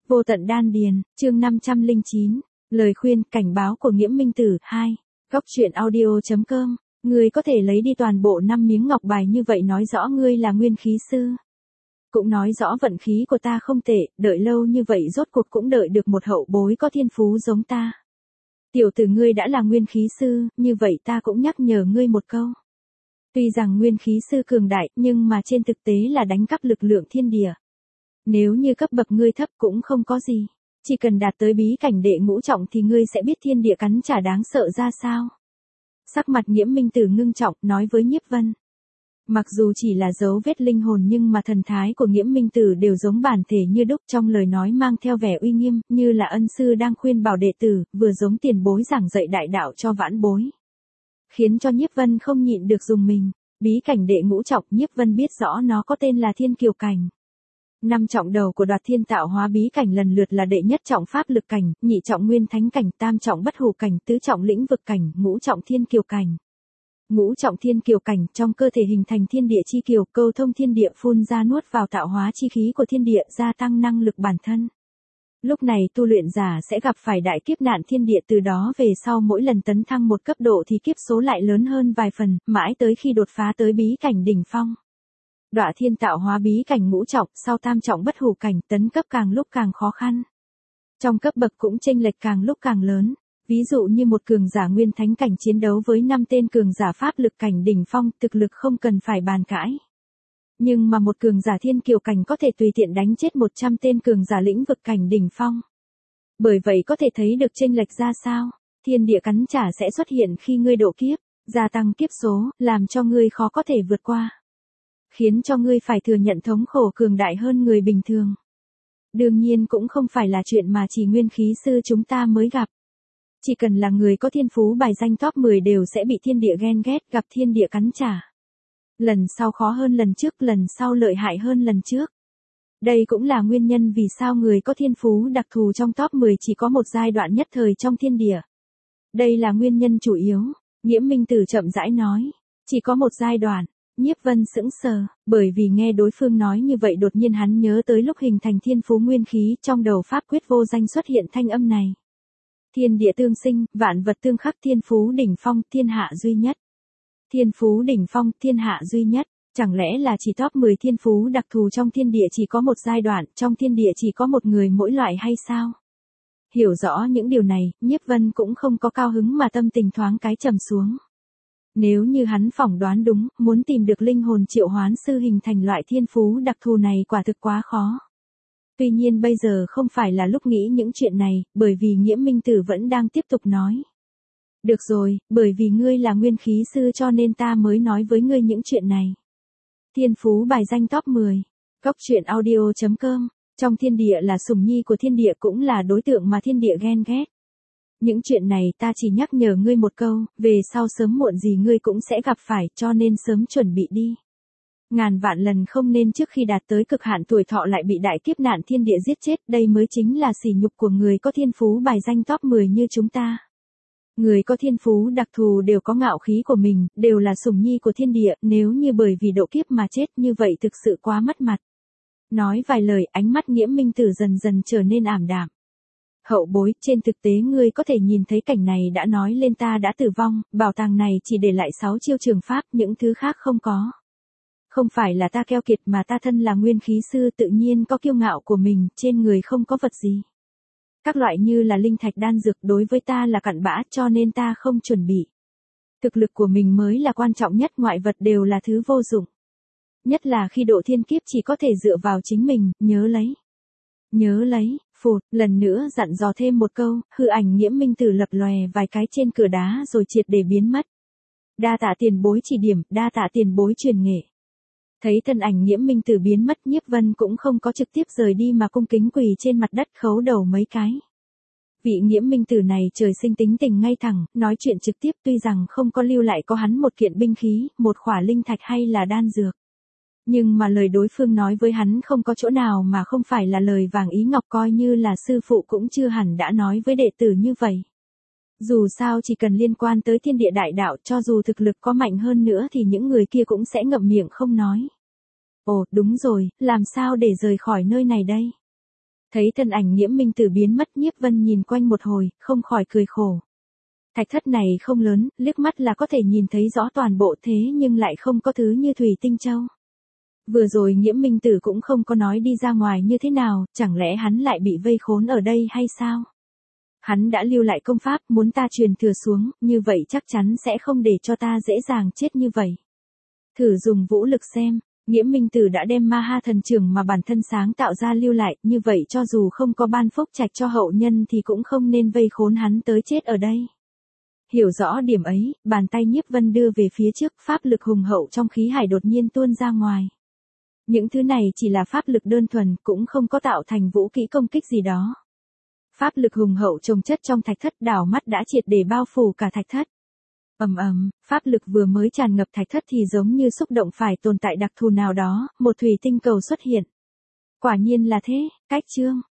Vô tận đan điền, chương 509, lời khuyên, cảnh báo của Nghiễm Minh Tử 2. Góc truyện audio.com, ngươi có thể lấy đi toàn bộ 5 miếng ngọc bài như vậy nói rõ ngươi là nguyên khí sư. Cũng nói rõ vận khí của ta không tệ, đợi lâu như vậy rốt cuộc cũng đợi được một hậu bối có thiên phú giống ta. Tiểu tử ngươi đã là nguyên khí sư, như vậy ta cũng nhắc nhở ngươi một câu. Tuy rằng nguyên khí sư cường đại, nhưng mà trên thực tế là đánh cắp lực lượng thiên địa. Nếu như cấp bậc ngươi thấp cũng không có gì. Chỉ cần đạt tới bí cảnh đệ ngũ trọng thì ngươi sẽ biết thiên địa cắn trả đáng sợ ra sao. Sắc mặt Nghiễm Minh Tử ngưng trọng nói với Nhiếp Vân. Mặc dù chỉ là dấu vết linh hồn nhưng mà thần thái của Nghiễm Minh Tử đều giống bản thể như đúc, trong lời nói mang theo vẻ uy nghiêm, như là ân sư đang khuyên bảo đệ tử, vừa giống tiền bối giảng dạy đại đạo cho vãn bối. Khiến cho Nhiếp Vân không nhịn được dùng mình. Bí cảnh đệ ngũ trọng, Nhiếp Vân biết rõ nó có tên là Thiên Kiều Cảnh. 5 trọng đầu của Đoạt Thiên Tạo Hóa bí cảnh lần lượt là đệ nhất trọng pháp lực cảnh, nhị trọng nguyên thánh cảnh, tam trọng bất hủ cảnh, tứ trọng lĩnh vực cảnh, ngũ trọng thiên kiều cảnh. Ngũ trọng thiên kiều cảnh, trong cơ thể hình thành thiên địa chi kiều, câu thông thiên địa, phun ra nuốt vào tạo hóa chi khí của thiên địa, gia tăng năng lực bản thân. Lúc này tu luyện giả sẽ gặp phải đại kiếp nạn thiên địa, từ đó về sau mỗi lần tấn thăng một cấp độ thì kiếp số lại lớn hơn vài phần, mãi tới khi đột phá tới bí cảnh đỉnh phong. Đoạt Thiên Tạo Hóa bí cảnh ngũ trọng, sau tam trọng bất hủ cảnh, tấn cấp càng lúc càng khó khăn. Trong cấp bậc cũng chênh lệch càng lúc càng lớn. Ví dụ như một cường giả nguyên thánh cảnh chiến đấu với 5 tên cường giả pháp lực cảnh đỉnh phong, thực lực không cần phải bàn cãi. Nhưng mà một cường giả thiên kiều cảnh có thể tùy tiện đánh chết 100 tên cường giả lĩnh vực cảnh đỉnh phong. Bởi vậy có thể thấy được chênh lệch ra sao. Thiên địa cắn trả sẽ xuất hiện khi ngươi độ kiếp, gia tăng kiếp số, làm cho ngươi khó có thể vượt qua. Khiến cho ngươi phải thừa nhận thống khổ cường đại hơn người bình thường. Đương nhiên cũng không phải là chuyện mà chỉ nguyên khí sư chúng ta mới gặp. Chỉ cần là người có thiên phú bài danh top 10 đều sẽ bị thiên địa ghen ghét, gặp thiên địa cắn trả. Lần sau khó hơn lần trước, lần sau lợi hại hơn lần trước. Đây cũng là nguyên nhân vì sao người có thiên phú đặc thù trong top 10 chỉ có một giai đoạn nhất thời trong thiên địa. Đây là nguyên nhân chủ yếu, Nghiễm Minh Tử chậm rãi nói. Chỉ có một giai đoạn. Nhiếp Vân sững sờ, bởi vì nghe đối phương nói như vậy đột nhiên hắn nhớ tới lúc hình thành thiên phú nguyên khí, trong đầu pháp quyết vô danh xuất hiện thanh âm này. Thiên địa tương sinh, vạn vật tương khắc, thiên phú đỉnh phong, thiên hạ duy nhất. Thiên phú đỉnh phong, thiên hạ duy nhất, chẳng lẽ là chỉ top 10 thiên phú đặc thù trong thiên địa chỉ có một giai đoạn, trong thiên địa chỉ có một người mỗi loại hay sao? Hiểu rõ những điều này, Nhiếp Vân cũng không có cao hứng mà tâm tình thoáng cái trầm xuống. Nếu như hắn phỏng đoán đúng, muốn tìm được linh hồn triệu hoán sư hình thành loại thiên phú đặc thù này quả thực quá khó. Tuy nhiên bây giờ không phải là lúc nghĩ những chuyện này, bởi vì Nghiễm Minh Tử vẫn đang tiếp tục nói. Được rồi, bởi vì ngươi là nguyên khí sư cho nên ta mới nói với ngươi những chuyện này. Thiên phú bài danh top 10. Góc truyện audio.com, trong thiên địa là sủng nhi của thiên địa cũng là đối tượng mà thiên địa ghen ghét. Những chuyện này ta chỉ nhắc nhở ngươi một câu, về sau sớm muộn gì ngươi cũng sẽ gặp phải, cho nên sớm chuẩn bị đi. Ngàn vạn lần không nên trước khi đạt tới cực hạn tuổi thọ lại bị đại kiếp nạn thiên địa giết chết, đây mới chính là sỉ nhục của người có thiên phú bài danh top 10 như chúng ta. Người có thiên phú đặc thù đều có ngạo khí của mình, đều là sủng nhi của thiên địa, nếu như bởi vì độ kiếp mà chết như vậy thực sự quá mất mặt. Nói vài lời, ánh mắt Nghiễm Minh Tử dần dần trở nên ảm đạm. Hậu bối, trên thực tế ngươi có thể nhìn thấy cảnh này đã nói lên ta đã tử vong, bảo tàng này chỉ để lại 6 chiêu trường pháp, những thứ khác không có. Không phải là ta keo kiệt mà ta thân là nguyên khí sư tự nhiên có kiêu ngạo của mình, trên người không có vật gì. Các loại như là linh thạch đan dược đối với ta là cặn bã cho nên ta không chuẩn bị. Thực lực của mình mới là quan trọng nhất, ngoại vật đều là thứ vô dụng. Nhất là khi độ thiên kiếp chỉ có thể dựa vào chính mình, nhớ lấy. Nhớ lấy, phụt, lần nữa dặn dò thêm một câu, hư ảnh Nghiễm Minh Tử lập lòe vài cái trên cửa đá rồi triệt để biến mất. Đa tạ tiền bối chỉ điểm, đa tạ tiền bối truyền nghệ. Thấy thân ảnh Nghiễm Minh Tử biến mất, Nhiếp Vân cũng không có trực tiếp rời đi mà cung kính quỳ trên mặt đất khấu đầu mấy cái. Vị Nghiễm Minh Tử này trời sinh tính tình ngay thẳng, nói chuyện trực tiếp tuy rằng không có lưu lại có hắn một kiện binh khí, một khỏa linh thạch hay là đan dược. Nhưng mà lời đối phương nói với hắn không có chỗ nào mà không phải là lời vàng ý ngọc, coi như là sư phụ cũng chưa hẳn đã nói với đệ tử như vậy. Dù sao chỉ cần liên quan tới thiên địa đại đạo, cho dù thực lực có mạnh hơn nữa thì những người kia cũng sẽ ngậm miệng không nói. Ồ, đúng rồi, làm sao để rời khỏi nơi này đây? Thấy thân ảnh Nghiễm Minh Tử biến mất, Nhiếp Vân nhìn quanh một hồi, không khỏi cười khổ. Thạch thất này không lớn, liếc mắt là có thể nhìn thấy rõ toàn bộ, thế nhưng lại không có thứ như thủy tinh châu. Vừa rồi Nghiễm Minh Tử cũng không có nói đi ra ngoài như thế nào, chẳng lẽ hắn lại bị vây khốn ở đây hay sao? Hắn đã lưu lại công pháp, muốn ta truyền thừa xuống, như vậy chắc chắn sẽ không để cho ta dễ dàng chết như vậy. Thử dùng vũ lực xem, Nghiễm Minh Tử đã đem Ma Ha thần trưởng mà bản thân sáng tạo ra lưu lại, như vậy cho dù không có ban phúc trạch cho hậu nhân thì cũng không nên vây khốn hắn tới chết ở đây. Hiểu rõ điểm ấy, bàn tay Nhiếp Vân đưa về phía trước, pháp lực hùng hậu trong khí hải đột nhiên tuôn ra ngoài. Những thứ này chỉ là pháp lực đơn thuần, cũng không có tạo thành vũ kỹ công kích gì đó. Pháp lực hùng hậu chồng chất trong thạch thất, đảo mắt đã triệt để bao phủ cả thạch thất. Ầm ầm, pháp lực vừa mới tràn ngập thạch thất thì giống như xúc động phải tồn tại đặc thù nào đó, một thủy tinh cầu xuất hiện. Quả nhiên là thế, cách chương.